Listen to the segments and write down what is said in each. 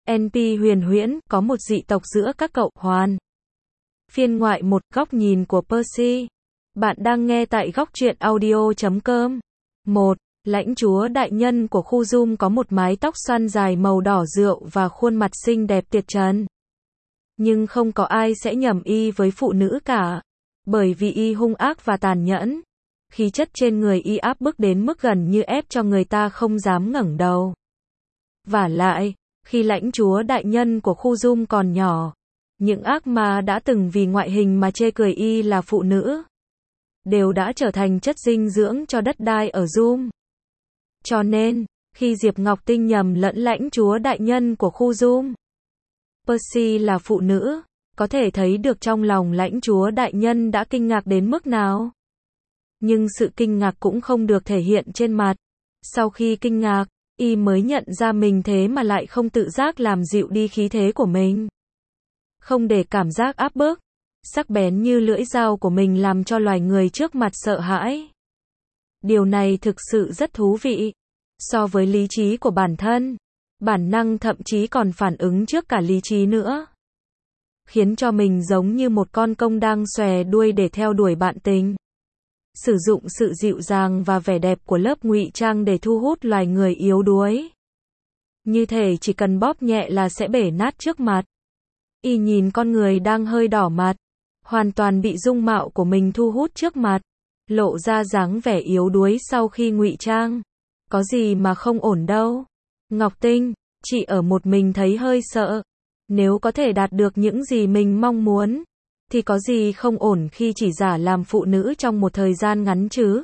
NP huyền huyễn, có một dị tộc giữa các cậu, hoàn. Phiên ngoại một, góc nhìn của Percy. Bạn đang nghe tại góc truyện audio.com. 1. Lãnh chúa đại nhân của khu Zoom có một mái tóc xoăn dài màu đỏ rượu và khuôn mặt xinh đẹp tuyệt trần. Nhưng không có ai sẽ nhầm y với phụ nữ cả. Bởi vì y hung ác và tàn nhẫn. Khí chất trên người y áp bức đến mức gần như ép cho người ta không dám ngẩng đầu. Vả lại, khi lãnh chúa đại nhân của khu Zoom còn nhỏ, những ác ma đã từng vì ngoại hình mà chê cười y là phụ nữ, đều đã trở thành chất dinh dưỡng cho đất đai ở Zoom. Cho nên, khi Diệp Ngọc Tinh nhầm lẫn lãnh chúa đại nhân của khu Zoom, Percy là phụ nữ, có thể thấy được trong lòng lãnh chúa đại nhân đã kinh ngạc đến mức nào. Nhưng sự kinh ngạc cũng không được thể hiện trên mặt. Sau khi kinh ngạc, y mới nhận ra mình thế mà lại không tự giác làm dịu đi khí thế của mình. Không để cảm giác áp bức, sắc bén như lưỡi dao của mình làm cho loài người trước mặt sợ hãi. Điều này thực sự rất thú vị. So với lý trí của bản thân, bản năng thậm chí còn phản ứng trước cả lý trí nữa. Khiến cho mình giống như một con công đang xòe đuôi để theo đuổi bạn tình. Sử dụng sự dịu dàng và vẻ đẹp của lớp ngụy trang để thu hút loài người yếu đuối. Như thể chỉ cần bóp nhẹ là sẽ bể nát trước mặt. Y nhìn con người đang hơi đỏ mặt, hoàn toàn bị dung mạo của mình thu hút trước mặt, lộ ra dáng vẻ yếu đuối sau khi ngụy trang. Có gì mà không ổn đâu. Ngọc Tinh, chị ở một mình thấy hơi sợ. Nếu có thể đạt được những gì mình mong muốn, thì có gì không ổn khi chỉ giả làm phụ nữ trong một thời gian ngắn chứ?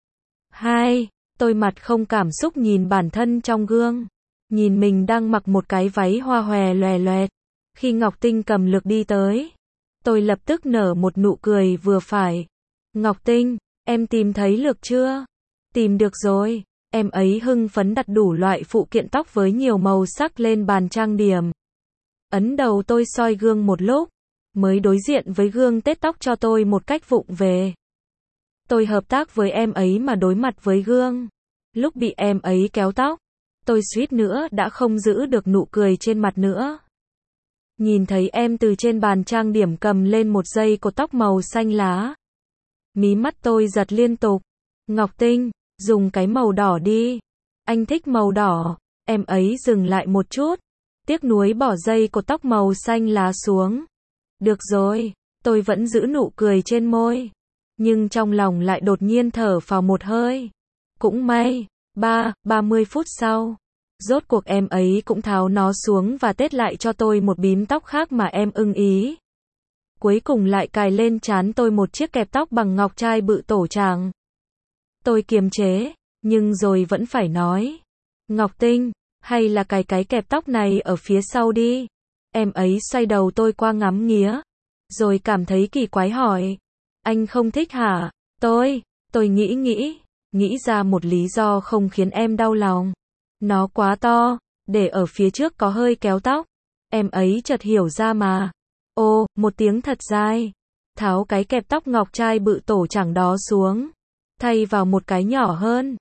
2. Tôi mặt không cảm xúc nhìn bản thân trong gương. Nhìn mình đang mặc một cái váy hoa hòe loè loẹt. Khi Ngọc Tinh cầm lược đi tới, tôi lập tức nở một nụ cười vừa phải. Ngọc Tinh, em tìm thấy lược chưa? Tìm được rồi. Em ấy hưng phấn đặt đủ loại phụ kiện tóc với nhiều màu sắc lên bàn trang điểm. Ấn đầu tôi soi gương một lúc, mới đối diện với gương tết tóc cho tôi một cách vụng về. Tôi hợp tác với em ấy mà đối mặt với gương. Lúc bị em ấy kéo tóc, tôi suýt nữa đã không giữ được nụ cười trên mặt nữa. Nhìn thấy em từ trên bàn trang điểm cầm lên một dây cột tóc màu xanh lá. Mí mắt tôi giật liên tục. Ngọc Tinh, dùng cái màu đỏ đi. Anh thích màu đỏ. Em ấy dừng lại một chút, tiếc nuối bỏ dây cột tóc màu xanh lá xuống. Được rồi, tôi vẫn giữ nụ cười trên môi. Nhưng trong lòng lại đột nhiên thở phào một hơi. Cũng may, 30 phút sau, rốt cuộc em ấy cũng tháo nó xuống và tết lại cho tôi một bím tóc khác mà em ưng ý. Cuối cùng lại cài lên trán tôi một chiếc kẹp tóc bằng ngọc trai bự tổ tràng. Tôi kiềm chế, nhưng rồi vẫn phải nói. Ngọc Tinh, hay là cài cái kẹp tóc này ở phía sau đi. Em ấy xoay đầu tôi qua ngắm nghía, rồi cảm thấy kỳ quái hỏi. Anh không thích hả? Tôi nghĩ ra một lý do không khiến em đau lòng. Nó quá to, để ở phía trước có hơi kéo tóc. Em ấy chợt hiểu ra mà. Ô, một tiếng thật dài. Tháo cái kẹp tóc ngọc trai bự tổ chẳng đó xuống. Thay vào một cái nhỏ hơn.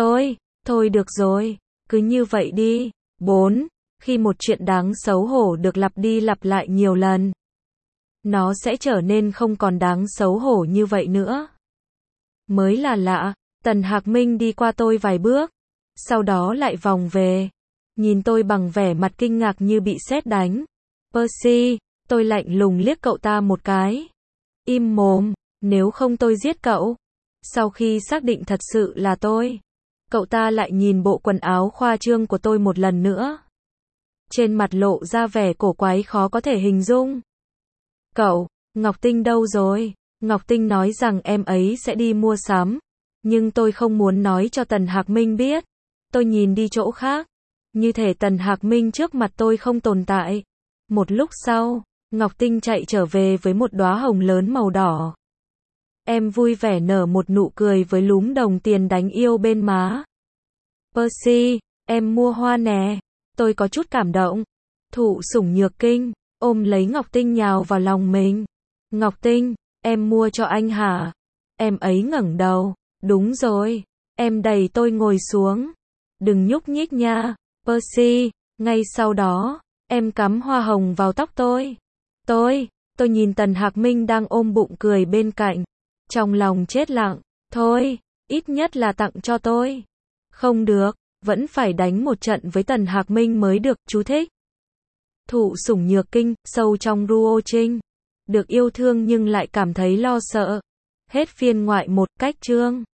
Thôi được rồi, cứ như vậy đi. 4. Khi một chuyện đáng xấu hổ được lặp đi lặp lại nhiều lần, nó sẽ trở nên không còn đáng xấu hổ như vậy nữa. Mới là lạ, Tần Hạc Minh đi qua tôi vài bước, sau đó lại vòng về, nhìn tôi bằng vẻ mặt kinh ngạc như bị sét đánh. Percy, tôi lạnh lùng liếc cậu ta một cái. Im mồm, nếu không tôi giết cậu. Sau khi xác định thật sự là tôi, cậu ta lại nhìn bộ quần áo khoa trương của tôi một lần nữa. Trên mặt lộ ra vẻ cổ quái khó có thể hình dung. Cậu, Ngọc Tinh đâu rồi? Ngọc Tinh nói rằng em ấy sẽ đi mua sắm. Nhưng tôi không muốn nói cho Tần Hạc Minh biết. Tôi nhìn đi chỗ khác. Như thể Tần Hạc Minh trước mặt tôi không tồn tại. Một lúc sau, Ngọc Tinh chạy trở về với một đóa hồng lớn màu đỏ. Em vui vẻ nở một nụ cười với lúm đồng tiền đánh yêu bên má. Percy, em mua hoa nè. Tôi có chút cảm động. Thụ sủng nhược kinh, ôm lấy Ngọc Tinh nhào vào lòng mình. Ngọc Tinh, em mua cho anh hả? Em ấy ngẩng đầu. Đúng rồi. Em đẩy tôi ngồi xuống. Đừng nhúc nhích nha, Percy. Ngay sau đó, Em cắm hoa hồng vào tóc tôi. Tôi nhìn Tần Hạc Minh đang ôm bụng cười bên cạnh. Trong lòng chết lặng. Thôi, ít nhất là tặng cho tôi. Không được, vẫn phải đánh một trận với Tần Hạc Minh mới được, chú thích. Thụ sủng nhược kinh, sâu trong Ruo Trinh. Được yêu thương nhưng lại cảm thấy lo sợ. Hết phiên ngoại 1, cách chương.